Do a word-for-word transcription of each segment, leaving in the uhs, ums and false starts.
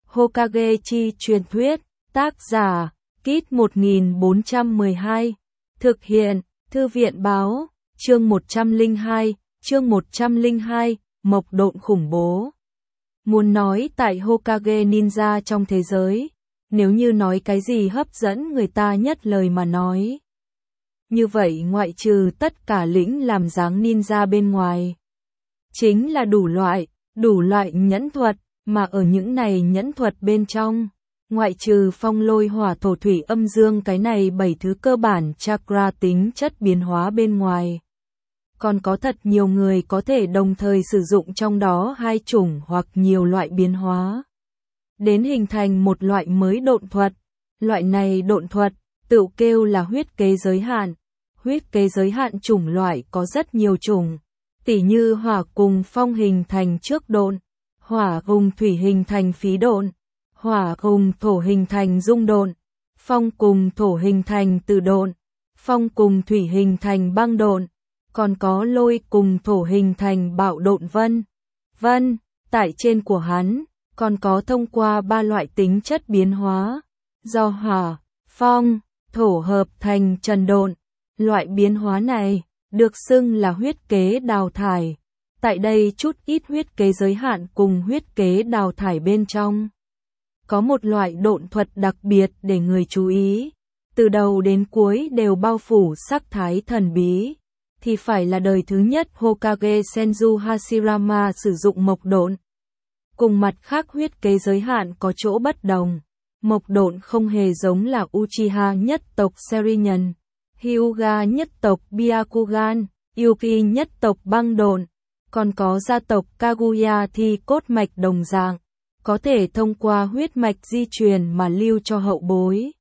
Hokage chi truyền thuyết, tác giả, Kit một nghìn bốn trăm mười hai, thực hiện, Thư viện báo, chương một trăm lẻ hai, chương một trăm lẻ hai, mộc độn khủng bố. Muốn nói tại Hokage Ninja trong thế giới, nếu như nói cái gì hấp dẫn người ta nhất lời mà nói. Như vậy ngoại trừ tất cả lĩnh làm dáng ninja bên ngoài. Chính là đủ loại, đủ loại nhẫn thuật, mà ở những này nhẫn thuật bên trong. Ngoại trừ phong lôi hỏa thổ thủy âm dương cái này bảy thứ cơ bản chakra tính chất biến hóa bên ngoài. Còn có thật nhiều người có thể đồng thời sử dụng trong đó hai chủng hoặc nhiều loại biến hóa. Đến hình thành một loại mới độn thuật. Loại này độn thuật, tự kêu là huyết kế giới hạn. Huyết kế giới hạn chủng loại có rất nhiều chủng. Tỉ như hỏa cùng phong hình thành trước độn, hỏa cùng thủy hình thành phí độn, hỏa cùng thổ hình thành dung độn, phong cùng thổ hình thành từ độn, phong cùng thủy hình thành băng độn, còn có lôi cùng thổ hình thành bạo độn vân. Vân, tại trên của hắn, còn có thông qua ba loại tính chất biến hóa, do hỏa, phong, thổ hợp thành trần độn. Loại biến hóa này được xưng là huyết kế đào thải. Tại đây chút ít huyết kế giới hạn cùng huyết kế đào thải bên trong. Có một loại độn thuật đặc biệt để người chú ý. Từ đầu đến cuối đều bao phủ sắc thái thần bí. Thì phải là đời thứ nhất Hokage Senju Hashirama sử dụng mộc độn. Cùng mặt khác huyết kế giới hạn có chỗ bất đồng. Mộc độn không hề giống là Uchiha nhất tộc Sharingan, Hyuga nhất tộc Byakugan, Yuki nhất tộc băng độn, còn có gia tộc Kaguya thi cốt mạch đồng dạng, có thể thông qua huyết mạch di truyền mà lưu cho hậu bối.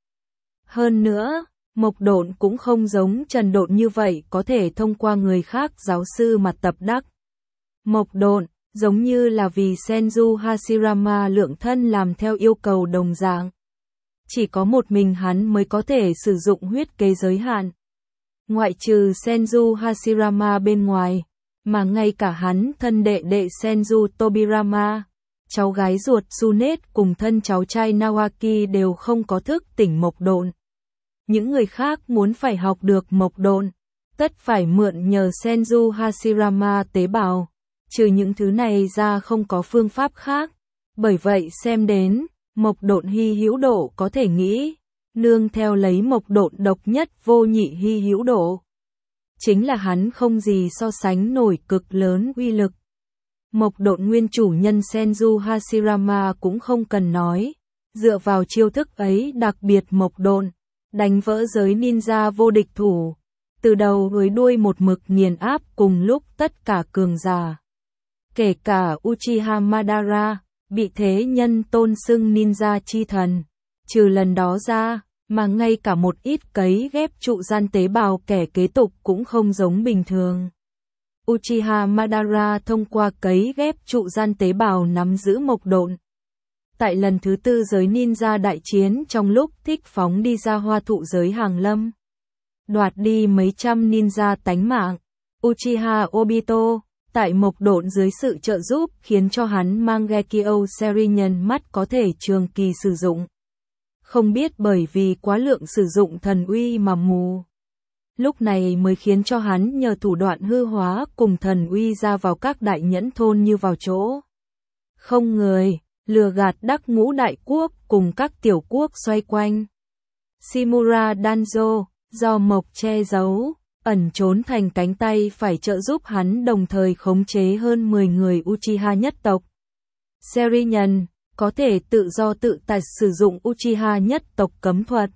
Hơn nữa, mộc độn cũng không giống trần độn như vậy có thể thông qua người khác giáo sư mà tập đắc. Mộc độn, giống như là vì Senju Hashirama lượng thân làm theo yêu cầu đồng dạng. Chỉ có một mình hắn mới có thể sử dụng huyết kế giới hạn. Ngoại trừ Senju Hashirama bên ngoài, mà ngay cả hắn thân đệ đệ Senju Tobirama, cháu gái ruột Tsunade cùng thân cháu trai Nawaki đều không có thức tỉnh mộc độn. Những người khác muốn phải học được mộc độn, tất phải mượn nhờ Senju Hashirama tế bào. Trừ những thứ này ra không có phương pháp khác. Bởi vậy xem đến mộc độn hy hữu độ có thể nghĩ, nương theo lấy mộc độn độc nhất vô nhị hy hữu độ. Chính là hắn không gì so sánh nổi cực lớn uy lực. Mộc độn nguyên chủ nhân Senju Hashirama cũng không cần nói, dựa vào chiêu thức ấy đặc biệt mộc độn, đánh vỡ giới ninja vô địch thủ, từ đầu với đuôi một mực nghiền áp cùng lúc tất cả cường giả. Kể cả Uchiha Madara, bị thế nhân tôn xưng ninja chi thần. Trừ lần đó ra, mà ngay cả một ít cấy ghép trụ gian tế bào kẻ kế tục cũng không giống bình thường. Uchiha Madara thông qua cấy ghép trụ gian tế bào nắm giữ mộc độn. Tại lần thứ tư giới ninja đại chiến trong lúc thích phóng đi ra hoa thụ giới hàng lâm, đoạt đi mấy trăm ninja tánh mạng, Uchiha Obito tại mộc độn dưới sự trợ giúp khiến cho hắn Mangekyo Sharingan mắt có thể trường kỳ sử dụng. Không biết bởi vì quá lượng sử dụng thần uy mà mù. Lúc này mới khiến cho hắn nhờ thủ đoạn hư hóa cùng thần uy ra vào các đại nhẫn thôn như vào chỗ. Không người, lừa gạt đắc ngũ đại quốc cùng các tiểu quốc xoay quanh. Shimura Danzo, do mộc che giấu, ẩn trốn thành cánh tay phải trợ giúp hắn đồng thời khống chế hơn mười người Uchiha nhất tộc. Sharingan, có thể tự do tự tại sử dụng Uchiha nhất tộc cấm thuật.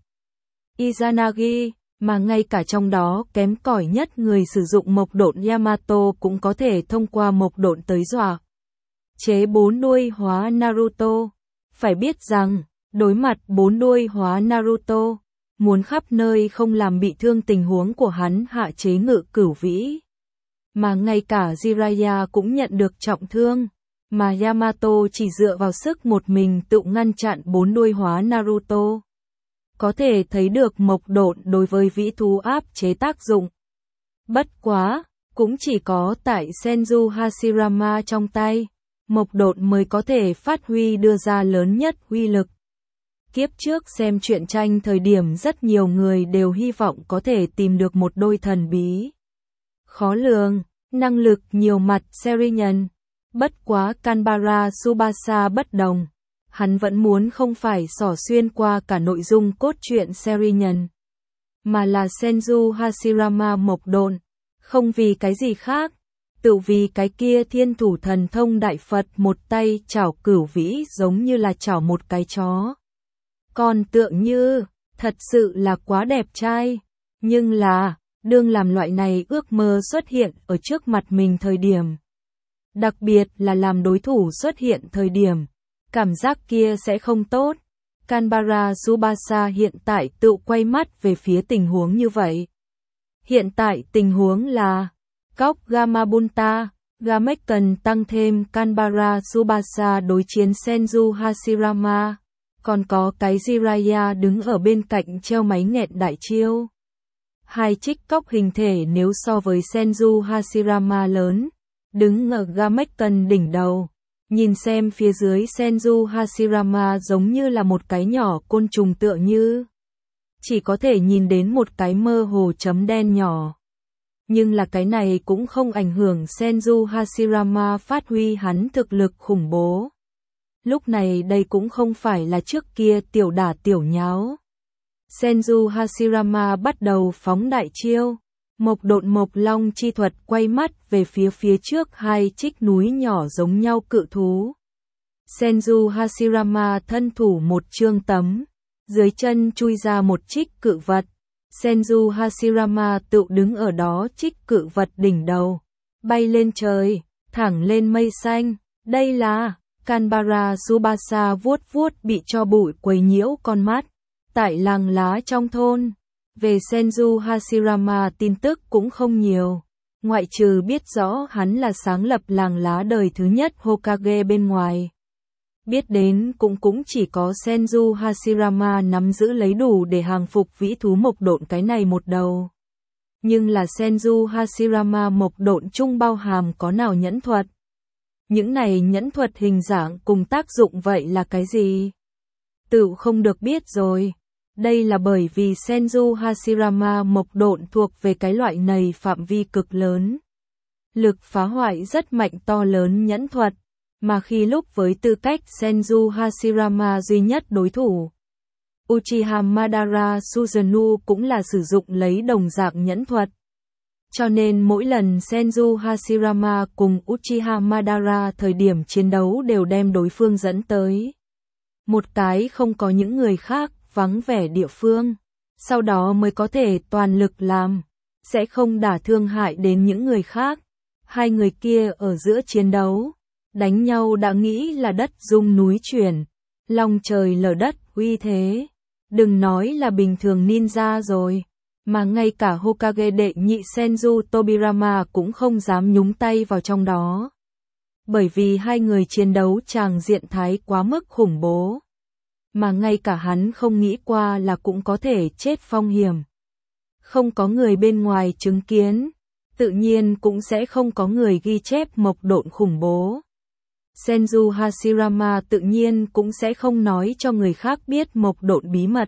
Izanagi, mà ngay cả trong đó kém cỏi nhất người sử dụng mộc độn Yamato cũng có thể thông qua mộc độn tới dọa chế bốn đuôi hóa Naruto. Phải biết rằng, đối mặt bốn đuôi hóa Naruto, muốn khắp nơi không làm bị thương tình huống của hắn hạ chế ngự cửu vĩ. Mà ngay cả Jiraiya cũng nhận được trọng thương, mà Yamato chỉ dựa vào sức một mình tự ngăn chặn bốn đuôi hóa Naruto. Có thể thấy được mộc độn đối với vĩ thú áp chế tác dụng. Bất quá, cũng chỉ có tại Senju Hashirama trong tay, Mộc Độn mới có thể phát huy đưa ra lớn nhất uy lực. Kiếp trước xem truyện tranh thời điểm rất nhiều người đều hy vọng có thể tìm được một đôi thần bí. Khó lường, năng lực nhiều mặt Serinhân. Bất quá Kanbara Tsubasa bất đồng. Hắn vẫn muốn không phải xỏ xuyên qua cả nội dung cốt truyện Serinhân, mà là Senju Hashirama Mộc Độn. Không vì cái gì khác, tự vì cái kia thiên thủ thần thông đại Phật một tay chảo cửu vĩ giống như là chảo một cái chó. Còn tượng như, thật sự là quá đẹp trai. Nhưng là, đương làm loại này ước mơ xuất hiện ở trước mặt mình thời điểm. Đặc biệt là làm đối thủ xuất hiện thời điểm. Cảm giác kia sẽ không tốt. Kanbara Tsubasa hiện tại tự quay mắt về phía tình huống như vậy. Hiện tại tình huống là Cóc Gamabunta, Gamekken tăng thêm Kanbara Tsubasa đối chiến Senju Hashirama. Còn có cái Jiraiya đứng ở bên cạnh treo máy nghẹn đại chiêu. Hai trích cóc hình thể nếu so với Senju Hashirama lớn, đứng ở Gamekken đỉnh đầu. Nhìn xem phía dưới Senju Hashirama giống như là một cái nhỏ côn trùng tựa như. Chỉ có thể nhìn đến một cái mơ hồ chấm đen nhỏ. Nhưng là cái này cũng không ảnh hưởng Senju Hashirama phát huy hắn thực lực khủng bố. Lúc này đây cũng không phải là trước kia tiểu đả tiểu nháo. Senju Hashirama bắt đầu phóng đại chiêu. Mộc Độn Mộc Long chi thuật quay mắt về phía phía trước hai trích núi nhỏ giống nhau cự thú. Senju Hashirama thân thủ một chương tấm. Dưới chân chui ra một trích cự vật. Senju Hashirama tự đứng ở đó trích cự vật đỉnh đầu. Bay lên trời, thẳng lên mây xanh. Đây là Kanbara Tsubasa vuốt vuốt bị cho bụi quấy nhiễu con mắt. Tại làng lá trong thôn. Về Senju Hashirama tin tức cũng không nhiều. Ngoại trừ biết rõ hắn là sáng lập làng lá đời thứ nhất Hokage bên ngoài. Biết đến cũng cũng chỉ có Senju Hashirama nắm giữ lấy đủ để hàng phục vĩ thú Mộc Độn cái này một đầu. Nhưng là Senju Hashirama Mộc Độn chung bao hàm có nào nhẫn thuật? Những này nhẫn thuật hình dạng cùng tác dụng vậy là cái gì? Tự không được biết rồi. Đây là bởi vì Senju Hashirama Mộc Độn thuộc về cái loại này phạm vi cực lớn. Lực phá hoại rất mạnh to lớn nhẫn thuật. Mà khi lúc với tư cách Senju Hashirama duy nhất đối thủ, Uchiha Madara Susanoo cũng là sử dụng lấy đồng dạng nhẫn thuật. Cho nên mỗi lần Senju Hashirama cùng Uchiha Madara thời điểm chiến đấu đều đem đối phương dẫn tới một cái không có những người khác, vắng vẻ địa phương. Sau đó mới có thể toàn lực làm, sẽ không đả thương hại đến những người khác. Hai người kia ở giữa chiến đấu, đánh nhau đã nghĩ là đất rung núi chuyển, long trời lở đất uy thế. Đừng nói là bình thường ninja rồi, mà ngay cả Hokage đệ nhị Senju Tobirama cũng không dám nhúng tay vào trong đó. Bởi vì hai người chiến đấu tràng diện thái quá mức khủng bố. Mà ngay cả hắn không nghĩ qua là cũng có thể chết phong hiểm. Không có người bên ngoài chứng kiến, tự nhiên cũng sẽ không có người ghi chép Mộc Độn khủng bố. Senju Hashirama tự nhiên cũng sẽ không nói cho người khác biết Mộc Độn bí mật.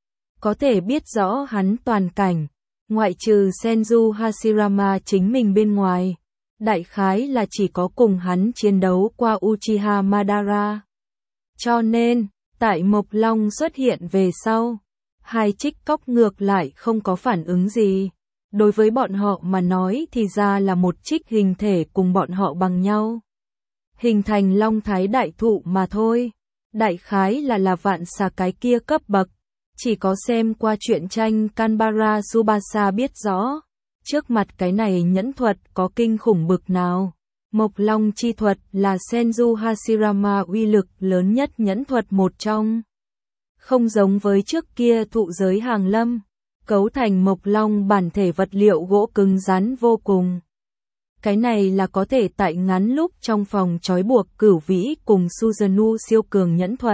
Có thể biết rõ hắn toàn cảnh, ngoại trừ Senju Hashirama chính mình bên ngoài. Đại khái là chỉ có cùng hắn chiến đấu qua Uchiha Madara. Cho nên, tại Mộc Long xuất hiện về sau, hai trích cóc ngược lại không có phản ứng gì. Đối với bọn họ mà nói thì ra là một trích hình thể cùng bọn họ bằng nhau. Hình thành long thái đại thụ mà thôi. Đại khái là là vạn xà cái kia cấp bậc. Chỉ có xem qua truyện tranh Kanbara Tsubasa biết rõ. Trước mặt cái này nhẫn thuật có kinh khủng bực nào. Mộc Long chi thuật là Senju Hashirama uy lực lớn nhất nhẫn thuật một trong. Không giống với trước kia thụ giới hàng lâm, cấu thành Mộc Long bản thể vật liệu gỗ cứng rắn vô cùng. Cái này là có thể tại ngắn lúc trong phòng trói buộc cửu vĩ cùng Susanoo siêu cường nhẫn thuật.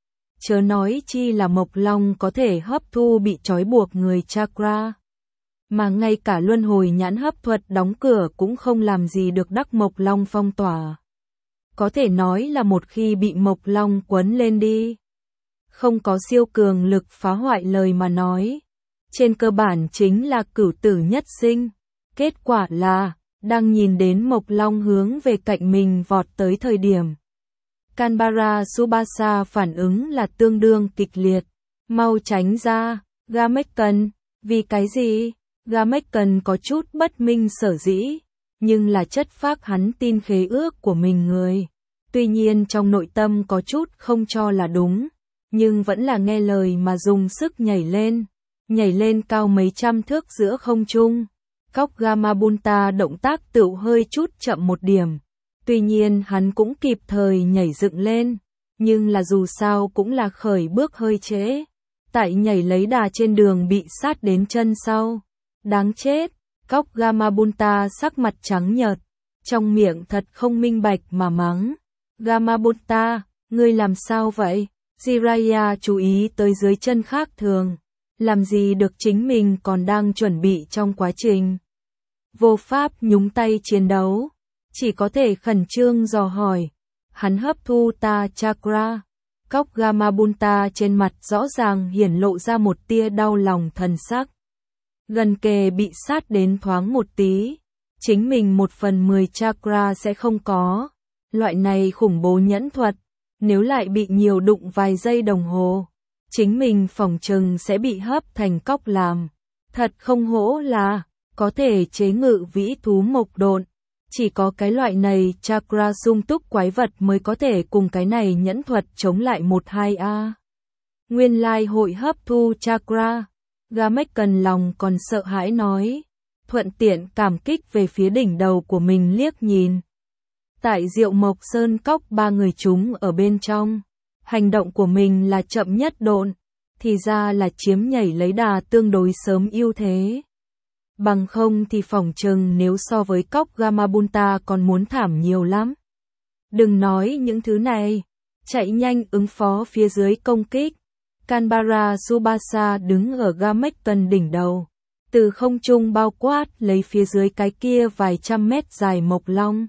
Chớ nói chi là Mộc Long có thể hấp thu bị trói buộc người chakra. Mà ngay cả luân hồi nhãn hấp thuật đóng cửa cũng không làm gì được đắc Mộc Long phong tỏa. có thể nói là một khi bị Mộc Long quấn lên đi, không có siêu cường lực phá hoại lời mà nói. Trên cơ bản chính là cửu tử nhất sinh. Kết quả là, đang nhìn đến Mộc Long hướng về cạnh mình vọt tới thời điểm. Canberra Tsubasa phản ứng là tương đương kịch liệt. Mau tránh ra, Gamekan, vì cái gì? Gamekan có chút bất minh sở dĩ, nhưng là chất phác hắn tin khế ước của mình người. Tuy nhiên trong nội tâm có chút không cho là đúng, nhưng vẫn là nghe lời mà dùng sức nhảy lên, nhảy lên cao mấy trăm thước giữa không trung. Cóc Gamabunta động tác tựu hơi chút chậm một điểm, tuy nhiên hắn cũng kịp thời nhảy dựng lên, nhưng là dù sao cũng là khởi bước hơi trễ. Tại nhảy lấy đà trên đường bị sát đến chân sau. Đáng chết, cóc Gamabunta sắc mặt trắng nhợt, trong miệng thật không minh bạch mà mắng. Gamabunta, ngươi làm sao vậy? Jiraiya chú ý tới dưới chân khác thường. Làm gì được, chính mình còn đang chuẩn bị trong quá trình. Vô pháp nhúng tay chiến đấu, chỉ có thể khẩn trương dò hỏi. Hắn hấp thu ta chakra. Cóc Gamabunta trên mặt rõ ràng hiển lộ ra một tia đau lòng thần sắc. Gần kề bị sát đến thoáng một tí, chính mình một phần mười chakra sẽ không có. Loại này khủng bố nhẫn thuật, nếu lại bị nhiều đụng vài giây đồng hồ, chính mình phỏng chừng sẽ bị hấp thành cóc làm. Thật không hổ là có thể chế ngự vĩ thú mộc độn. Chỉ có cái loại này chakra sung túc quái vật mới có thể cùng cái này nhẫn thuật chống lại một hai a. Nguyên lai hội hấp thu chakra. Gamekan lòng còn sợ hãi nói, thuận tiện cảm kích về phía đỉnh đầu của mình liếc nhìn. Tại Diệu Mộc Sơn Cốc ba người chúng ở bên trong, hành động của mình là chậm nhất độn, thì ra là chiếm nhảy lấy đà tương đối sớm ưu thế. Bằng không thì phỏng chừng nếu so với cóc Gamabunta còn muốn thảm nhiều lắm. Đừng nói những thứ này, chạy nhanh ứng phó phía dưới công kích. Canberra Tsubasa đứng ở Gamekan đỉnh đầu, từ không trung bao quát lấy phía dưới cái kia vài trăm mét dài Mộc Long.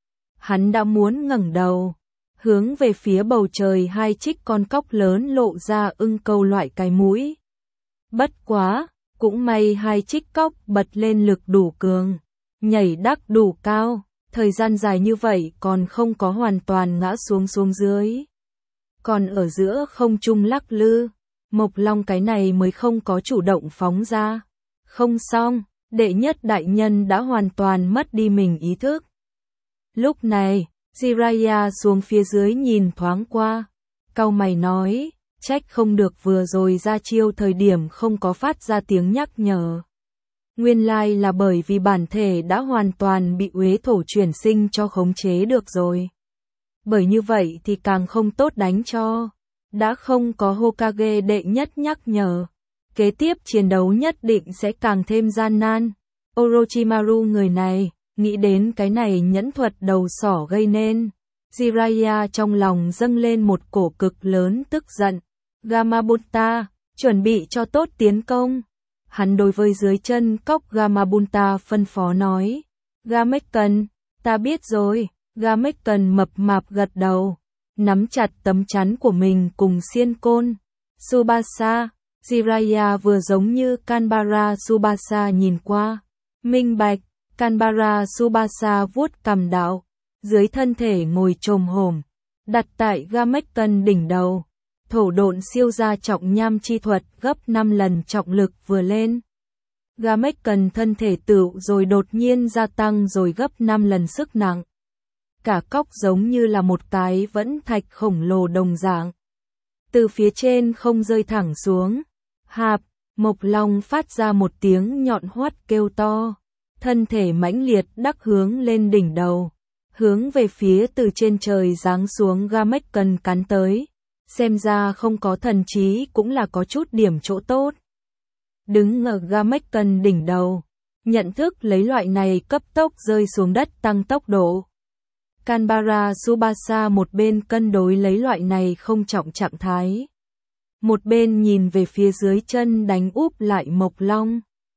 Hắn đã muốn ngẩng đầu, hướng về phía bầu trời hai trích con cóc lớn lộ ra ưng câu loại cái mũi. Bất quá, cũng may hai trích cóc bật lên lực đủ cường, nhảy đắc đủ cao, thời gian dài như vậy còn không có hoàn toàn ngã xuống xuống dưới. Còn ở giữa không trung lắc lư, Mộc Long cái này mới không có chủ động phóng ra. Không xong, đệ nhất đại nhân đã hoàn toàn mất đi mình ý thức. Lúc này, Jiraiya xuống phía dưới nhìn thoáng qua, cau mày nói, trách không được vừa rồi ra chiêu thời điểm không có phát ra tiếng nhắc nhở. Nguyên lai là bởi vì bản thể đã hoàn toàn bị uế thổ chuyển sinh cho khống chế được rồi. Bởi như vậy thì càng không tốt đánh cho. Đã không có Hokage đệ nhất nhắc nhở, kế tiếp chiến đấu nhất định sẽ càng thêm gian nan. Orochimaru người này, nghĩ đến cái này nhẫn thuật đầu sỏ gây nên. Jiraiya trong lòng dâng lên một cổ cực lớn tức giận. Gamabunta, chuẩn bị cho tốt tiến công. Hắn đối với dưới chân cóc Gamabunta phân phó nói. Gamekan, ta biết rồi. Gamekan mập mạp gật đầu, nắm chặt tấm chắn của mình cùng xiên côn. Tsubasa, Jiraiya vừa giống như Canberra Tsubasa nhìn qua. Minh bạch, Canberra Tsubasa vuốt cằm đạo, dưới thân thể ngồi chồm hổm, đặt tại Gamekan đỉnh đầu. Thổ độn siêu gia trọng nham chi thuật gấp năm lần trọng lực vừa lên. Gamekan thân thể tựu rồi đột nhiên gia tăng rồi gấp năm lần sức nặng. Cả cóc giống như là một cái vẫn thạch khổng lồ đồng dạng. Từ phía trên không rơi thẳng xuống. Hạp, Mộc Long phát ra một tiếng nhọn hoắt kêu to. Thân thể mãnh liệt đắc hướng lên đỉnh đầu. Hướng về phía từ trên trời giáng xuống Gamekan cắn tới. Xem ra không có thần trí cũng là có chút điểm chỗ tốt. Đứng ở Gamekan đỉnh đầu, nhận thức lấy loại này cấp tốc rơi xuống đất tăng tốc độ. Canberra Tsubasa một bên cân đối lấy loại này không trọng trạng thái. Một bên nhìn về phía dưới chân đánh úp lại Mộc Long.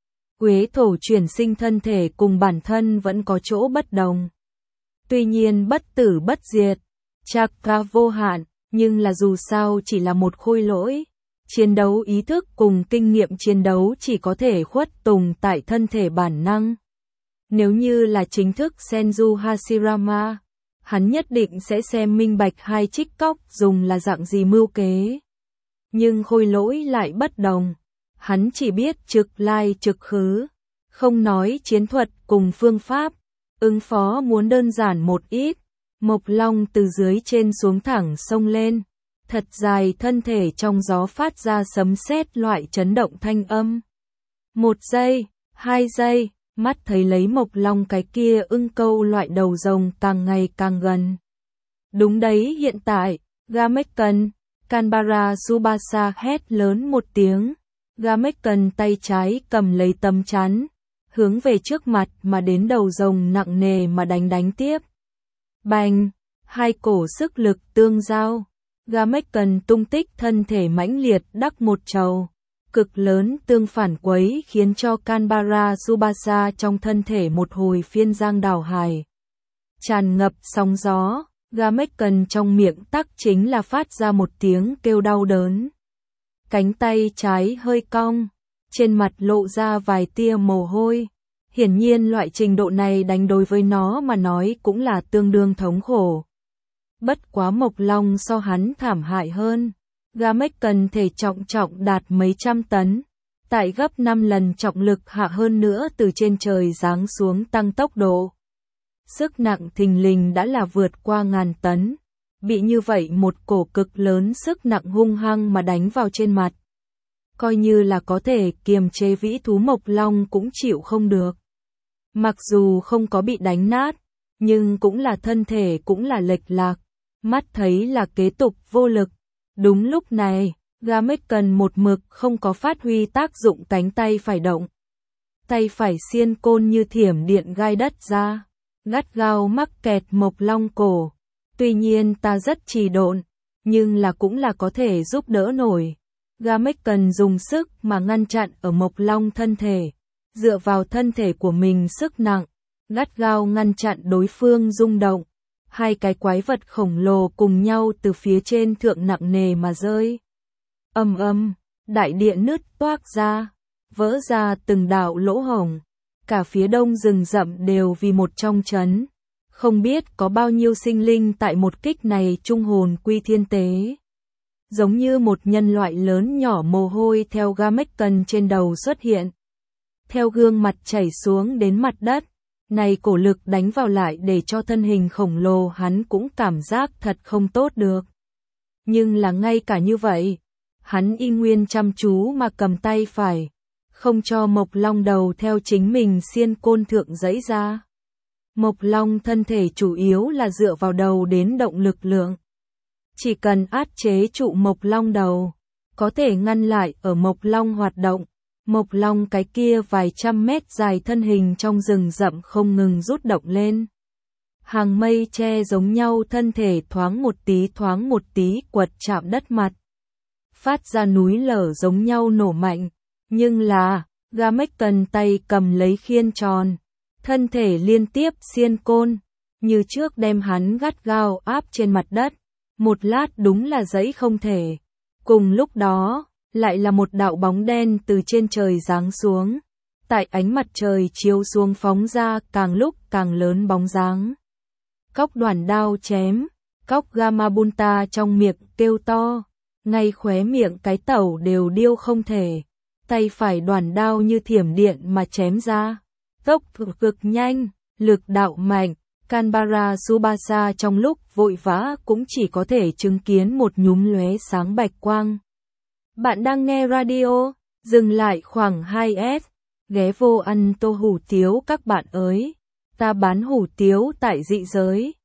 Uế thổ chuyển sinh thân thể cùng bản thân vẫn có chỗ bất đồng. Tuy nhiên bất tử bất diệt, Chakra vô hạn, nhưng là dù sao chỉ là một khôi lỗi. Chiến đấu ý thức cùng kinh nghiệm chiến đấu chỉ có thể khuất tùng tại thân thể bản năng. Nếu như là chính thức Senju Hashirama, hắn nhất định sẽ xem minh bạch hai trích cóc dùng là dạng gì mưu kế. Nhưng khôi lỗi lại bất đồng. Hắn chỉ biết trực lai trực khứ, không nói chiến thuật cùng phương pháp. Ứng phó muốn đơn giản một ít. Mộc Long từ dưới trên xuống thẳng xông lên. Thật dài thân thể trong gió phát ra sấm sét loại chấn động thanh âm. Một giây, hai giây, mắt thấy lấy Mộc Long cái kia ưng câu loại đầu rồng càng ngày càng gần. Đúng đấy, hiện tại, Gamekken, Kanbara Tsubasa hét lớn một tiếng. Gamekken tay trái cầm lấy tấm chắn, hướng về trước mặt mà đến đầu rồng nặng nề mà đánh đánh tiếp. Bành, hai cổ sức lực tương giao. Gamekken tung tích thân thể mãnh liệt đắc một trầu. Cực lớn tương phản quấy khiến cho Kanbara Tsubasa trong thân thể một hồi phiên giang đảo hải. Tràn ngập sóng gió, Gamekken trong miệng tắc chính là phát ra một tiếng kêu đau đớn. Cánh tay trái hơi cong, trên mặt lộ ra vài tia mồ hôi. Hiển nhiên loại trình độ này đánh đối với nó mà nói cũng là tương đương thống khổ. Bất quá Mộc Long so hắn thảm hại hơn. Gamekken thể trọng trọng đạt mấy trăm tấn. Tại gấp năm lần trọng lực hạ hơn nữa từ trên trời giáng xuống tăng tốc độ. Sức nặng thình lình đã là vượt qua ngàn tấn. Bị như vậy một cổ cực lớn sức nặng hung hăng mà đánh vào trên mặt. Coi như là có thể kiềm chế vĩ thú Mộc Long cũng chịu không được. Mặc dù không có bị đánh nát, nhưng cũng là thân thể cũng là lệch lạc. Mắt thấy là kế tục vô lực. Đúng lúc này, Gamekken một mực không có phát huy tác dụng cánh tay phải động. Tay phải xiên côn như thiểm điện gai đất ra, gắt gao mắc kẹt Mộc Long cổ. Tuy nhiên ta rất trì độn, nhưng là cũng là có thể giúp đỡ nổi. Gamekken dùng sức mà ngăn chặn ở Mộc Long thân thể, dựa vào thân thể của mình sức nặng, gắt gao ngăn chặn đối phương rung động. Hai cái quái vật khổng lồ cùng nhau từ phía trên thượng nặng nề mà rơi. Ầm ầm, đại địa nứt toác ra, vỡ ra từng đạo lỗ hổng. Cả phía đông rừng rậm đều vì một trong chấn. Không biết có bao nhiêu sinh linh tại một kích này trung hồn quy thiên tế. Giống như một nhân loại lớn nhỏ mồ hôi theo Gamekken trên đầu xuất hiện. Theo gương mặt chảy xuống đến mặt đất. Này cổ lực đánh vào lại để cho thân hình khổng lồ hắn cũng cảm giác thật không tốt được. Nhưng là ngay cả như vậy, hắn y nguyên chăm chú mà cầm tay phải, không cho Mộc Long đầu theo chính mình xiên côn thượng giãy ra. Mộc Long thân thể chủ yếu là dựa vào đầu đến động lực lượng. Chỉ cần áp chế trụ Mộc Long đầu, có thể ngăn lại ở Mộc Long hoạt động. Mộc Long cái kia vài trăm mét dài thân hình trong rừng rậm không ngừng rút động lên. Hàng mây che giống nhau thân thể thoáng một tí thoáng một tí quật chạm đất mặt. Phát ra núi lở giống nhau nổ mạnh. Nhưng là, Gamekken tay cầm lấy khiên tròn. Thân thể liên tiếp xiên côn. Như trước đem hắn gắt gao áp trên mặt đất. Một lát đúng là giãy không thể. Cùng lúc đó, lại là một đạo bóng đen từ trên trời giáng xuống. Tại ánh mặt trời chiếu xuống phóng ra càng lúc càng lớn bóng dáng. Cóc đoản đao chém, cóc Gamabunta trong miệng kêu to, ngay khóe miệng cái tẩu đều điêu không thể. Tay phải đoản đao như thiểm điện mà chém ra. Tốc cực cực nhanh, lực đạo mạnh, Kanbara Tsubasa trong lúc vội vã cũng chỉ có thể chứng kiến một nhúm lóe sáng bạch quang. Bạn đang nghe radio, dừng lại khoảng hai S, ghé vô ăn tô hủ tiếu các bạn ơi, ta bán hủ tiếu tại dị giới.